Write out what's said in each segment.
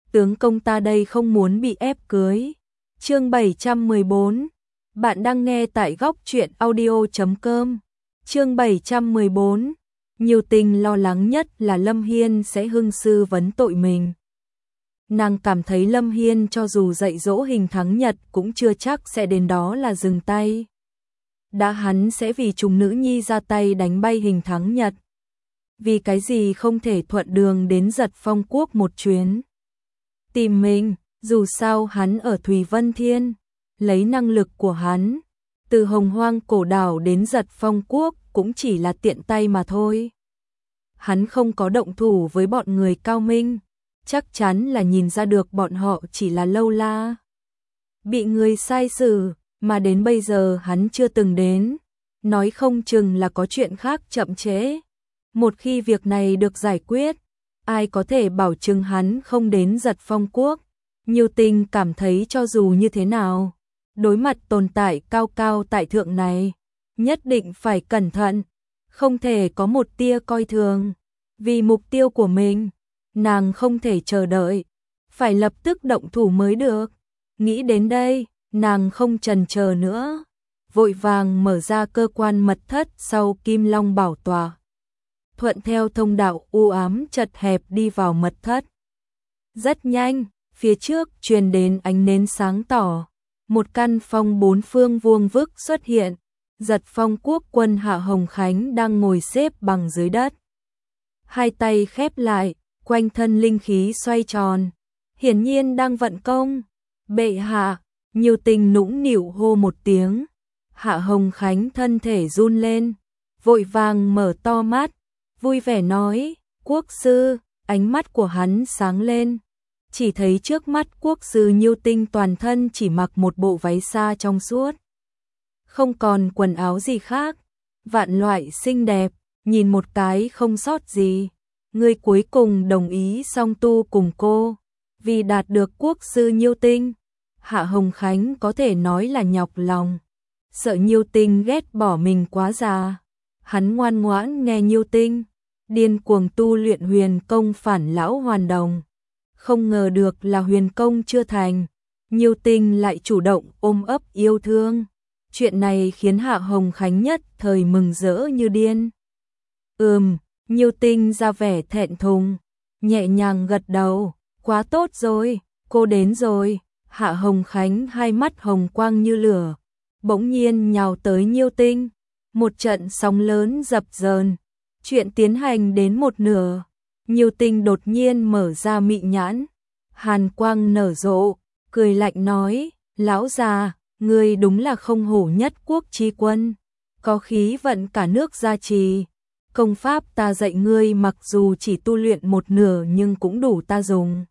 tướng công ta đây không muốn bị ép cưới. Chương 714. Bạn đang nghe tại góc truyện audio.com. Chương 714. Nhiều Tình lo lắng nhất là Lâm Hiên sẽ hưng sư vấn tội mình. Nàng cảm thấy Lâm Hiên cho dù dạy dỗ Hình Thắng Nhật cũng chưa chắc sẽ đến đó là dừng tay. Đã hắn sẽ vì trùng nữ nhi ra tay đánh bay Hình Thắng Nhật. Vì cái gì không thể thuận đường đến Giật Phong Quốc một chuyến. Tìm mình, dù sao hắn ở Thùy Vân Thiên, lấy năng lực của hắn, từ Hồng Hoang Cổ Đảo đến Giật Phong Quốc cũng chỉ là tiện tay mà thôi. Hắn không có động thủ với bọn người cao minh, chắc chắn là nhìn ra được bọn họ chỉ là lâu la. Bị người sai xử, mà đến bây giờ hắn chưa từng đến, nói không chừng là có chuyện khác chậm trễ. Một khi việc này được giải quyết, ai có thể bảo chứng hắn không đến Giật Phong Quốc. Nhiều Tình cảm thấy cho dù như thế nào, đối mặt tồn tại cao cao tại thượng này, nhất định phải cẩn thận, không thể có một tia coi thường. Vì mục tiêu của mình, nàng không thể chờ đợi, phải lập tức động thủ mới được. Nghĩ đến đây, nàng không chần chờ nữa, vội vàng mở ra cơ quan mật thất sau Kim Long bảo tòa. Thuận theo thông đạo u ám chật hẹp đi vào mật thất. Rất nhanh, phía trước truyền đến ánh nến sáng tỏ, một căn phòng bốn phương vuông vức xuất hiện. Giật Phong Quốc quân Hạ Hồng Khánh đang ngồi xếp bằng dưới đất. Hai tay khép lại, quanh thân linh khí xoay tròn, hiển nhiên đang vận công. Bệ hạ, Nhiều Tình nũng nịu hô một tiếng. Hạ Hồng Khánh thân thể run lên, vội vàng mở to mắt, vui vẻ nói, quốc sư. Ánh mắt của hắn sáng lên, chỉ thấy trước mắt quốc sư Nhiêu Tinh toàn thân chỉ mặc một bộ váy xa trong suốt, không còn quần áo gì khác, vạn loại xinh đẹp, nhìn một cái không sót gì. Ngươi cuối cùng đồng ý song tu cùng cô, vì đạt được quốc sư Nhiêu Tinh. Hạ Hồng Khánh có thể nói là nhọc lòng, sợ Nhiêu Tinh ghét bỏ mình quá già. Hắn ngoan ngoãn nghe Nhiêu Tinh điên cuồng tu luyện huyền công phản lão hoàn đồng. Không ngờ được là huyền công chưa thành, Nhiêu Tinh lại chủ động ôm ấp yêu thương. Chuyện này khiến Hạ Hồng Khánh nhất thời mừng rỡ như điên. Nhiêu Tinh ra vẻ thẹn thùng, nhẹ nhàng gật đầu, quá tốt rồi, cô đến rồi. Hạ Hồng Khánh hai mắt hồng quang như lửa, bỗng nhiên nhào tới Nhiêu Tinh. Một trận sóng lớn dập dờn. Chuyện tiến hành đến một nửa, Nhiêu Tinh đột nhiên mở ra mị nhãn, hàn quang nở rộ, cười lạnh nói, lão già, ngươi đúng là không hổ nhất quốc chi quân, có khí vận cả nước gia trì. Công pháp ta dạy ngươi mặc dù chỉ tu luyện một nửa nhưng cũng đủ ta dùng.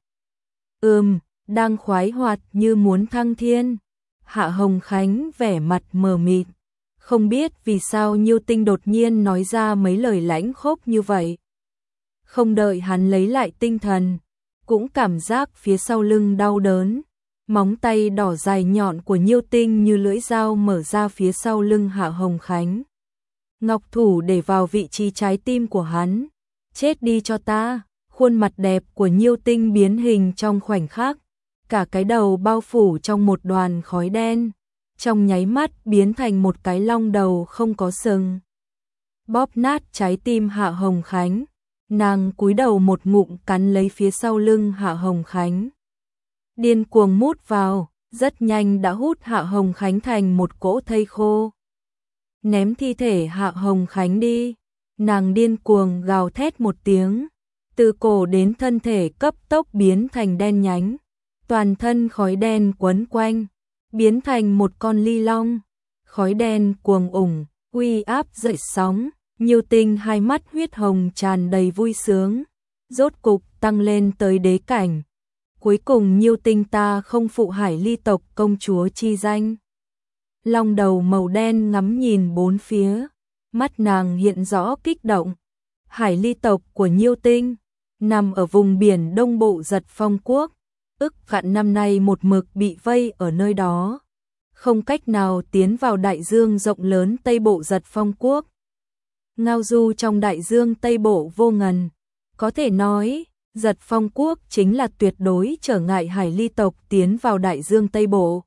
Đang khoái hoạt như muốn thăng thiên. Hạ Hồng Khánh vẻ mặt mờ mịt, không biết vì sao Nhiêu Tinh đột nhiên nói ra mấy lời lãnh khốc như vậy. Không đợi hắn lấy lại tinh thần, cũng cảm giác phía sau lưng đau đớn. Móng tay đỏ dài nhọn của Nhiêu Tinh như lưỡi dao mở ra phía sau lưng Hạ Hồng Khánh. Ngọc thủ để vào vị trí trái tim của hắn. Chết đi cho ta. Khuôn mặt đẹp của Nhiêu Tinh biến hình trong khoảnh khắc, cả cái đầu bao phủ trong một đoàn khói đen, trong nháy mắt biến thành một cái long đầu không có sừng. Bóp nát trái tim Hạ Hồng Khánh, nàng cúi đầu một ngụm cắn lấy phía sau lưng Hạ Hồng Khánh. Điên cuồng mút vào, rất nhanh đã hút Hạ Hồng Khánh thành một cỗ thây khô. Ném thi thể Hạ Hồng Khánh đi, nàng điên cuồng gào thét một tiếng, từ cổ đến thân thể cấp tốc biến thành đen nhánh, toàn thân khói đen quấn quanh, biến thành một con ly long. Khói đen cuồng ủng, uy áp dậy sóng. Nhiêu Tinh hai mắt huyết hồng tràn đầy vui sướng, rốt cục tăng lên tới đế cảnh. Cuối cùng Nhiêu Tinh ta không phụ Hải Ly tộc công chúa chi danh. Long đầu màu đen ngắm nhìn bốn phía, mắt nàng hiện rõ kích động. Hải Ly tộc của Nhiêu Tinh nằm ở vùng biển đông bộ Giật Phong Quốc, ức vạn năm nay một mực bị vây ở nơi đó, không cách nào tiến vào đại dương rộng lớn Tây Bộ Giật Phong Quốc. Ngao du trong đại dương Tây Bộ vô ngần, có thể nói Giật Phong quốc chính là tuyệt đối trở ngại Hải Ly tộc tiến vào Đại Dương Tây Bộ.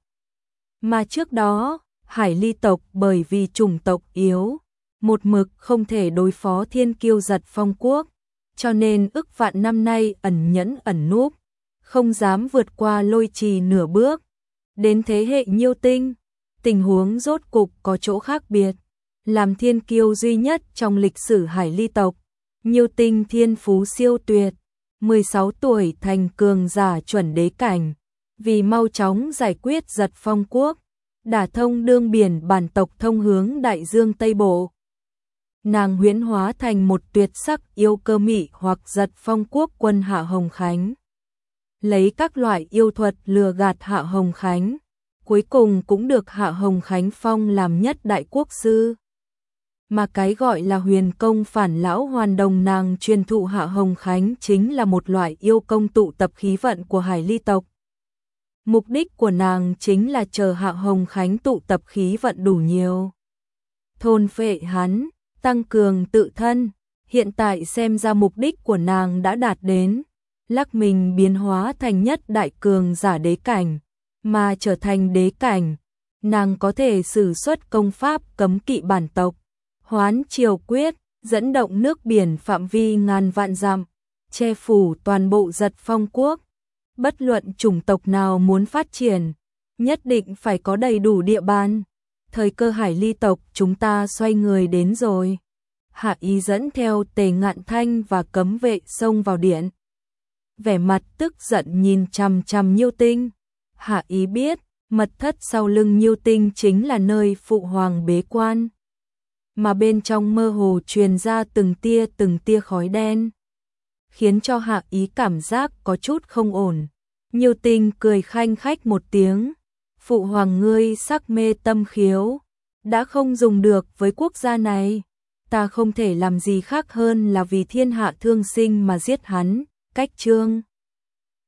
Mà trước đó, Hải Ly tộc bởi vì chủng tộc yếu, một mực không thể đối phó thiên kiêu Giật Phong quốc, cho nên ức vạn năm nay ẩn nhẫn ẩn núp, không dám vượt qua Lôi Trì nửa bước. Đến thế hệ Nhiêu Tinh, tình huống rốt cục có chỗ khác biệt. Làm thiên kiêu duy nhất trong lịch sử Hải Ly tộc, Nhiêu Tinh thiên phú siêu tuyệt, 16 tuổi thành cường giả chuẩn đế cảnh, vì mau chóng giải quyết Giật Phong quốc, đả thông đương biển bản tộc thông hướng Đại Dương Tây Bộ. Nàng huyễn hóa thành một tuyệt sắc yêu cơ mị hoặc Giật Phong quốc quân Hạ Hồng Khánh. Lấy các loại yêu thuật lừa gạt Hạ Hồng Khánh, cuối cùng cũng được Hạ Hồng Khánh phong làm nhất đại quốc sư. Mà cái gọi là huyền công phản lão hoàn đồng nàng truyền thụ Hạ Hồng Khánh chính là một loại yêu công tụ tập khí vận của Hải Ly tộc. Mục đích của nàng chính là chờ Hạ Hồng Khánh tụ tập khí vận đủ nhiều, thôn phệ hắn, tăng cường tự thân. Hiện tại xem ra mục đích của nàng đã đạt đến, lắc mình biến hóa thành nhất đại cường giả đế cảnh, mà trở thành đế cảnh, nàng có thể sử xuất công pháp cấm kỵ bản tộc, Hoán Triều Quyết, dẫn động nước biển phạm vi ngàn vạn dặm, che phủ toàn bộ Giật Phong quốc. Bất luận chủng tộc nào muốn phát triển, nhất định phải có đầy đủ địa bàn. Thời cơ Hải Ly tộc chúng ta xoay người đến rồi. Hạ Ý dẫn theo Tề Ngạn Thanh và cấm vệ xông vào điện. Vẻ mặt tức giận nhìn chằm chằm Nhiêu Tinh. Hạ Ý biết, mật thất sau lưng Nhiêu Tinh chính là nơi phụ hoàng bế quan. Mà bên trong mơ hồ truyền ra từng tia khói đen, khiến cho Hạ Ý cảm giác có chút không ổn. Nhiêu Tinh cười khanh khách một tiếng, phụ hoàng ngươi sắc mê tâm khiếu, đã không dùng được với quốc gia này, ta không thể làm gì khác hơn là vì thiên hạ thương sinh mà giết hắn. Cách chương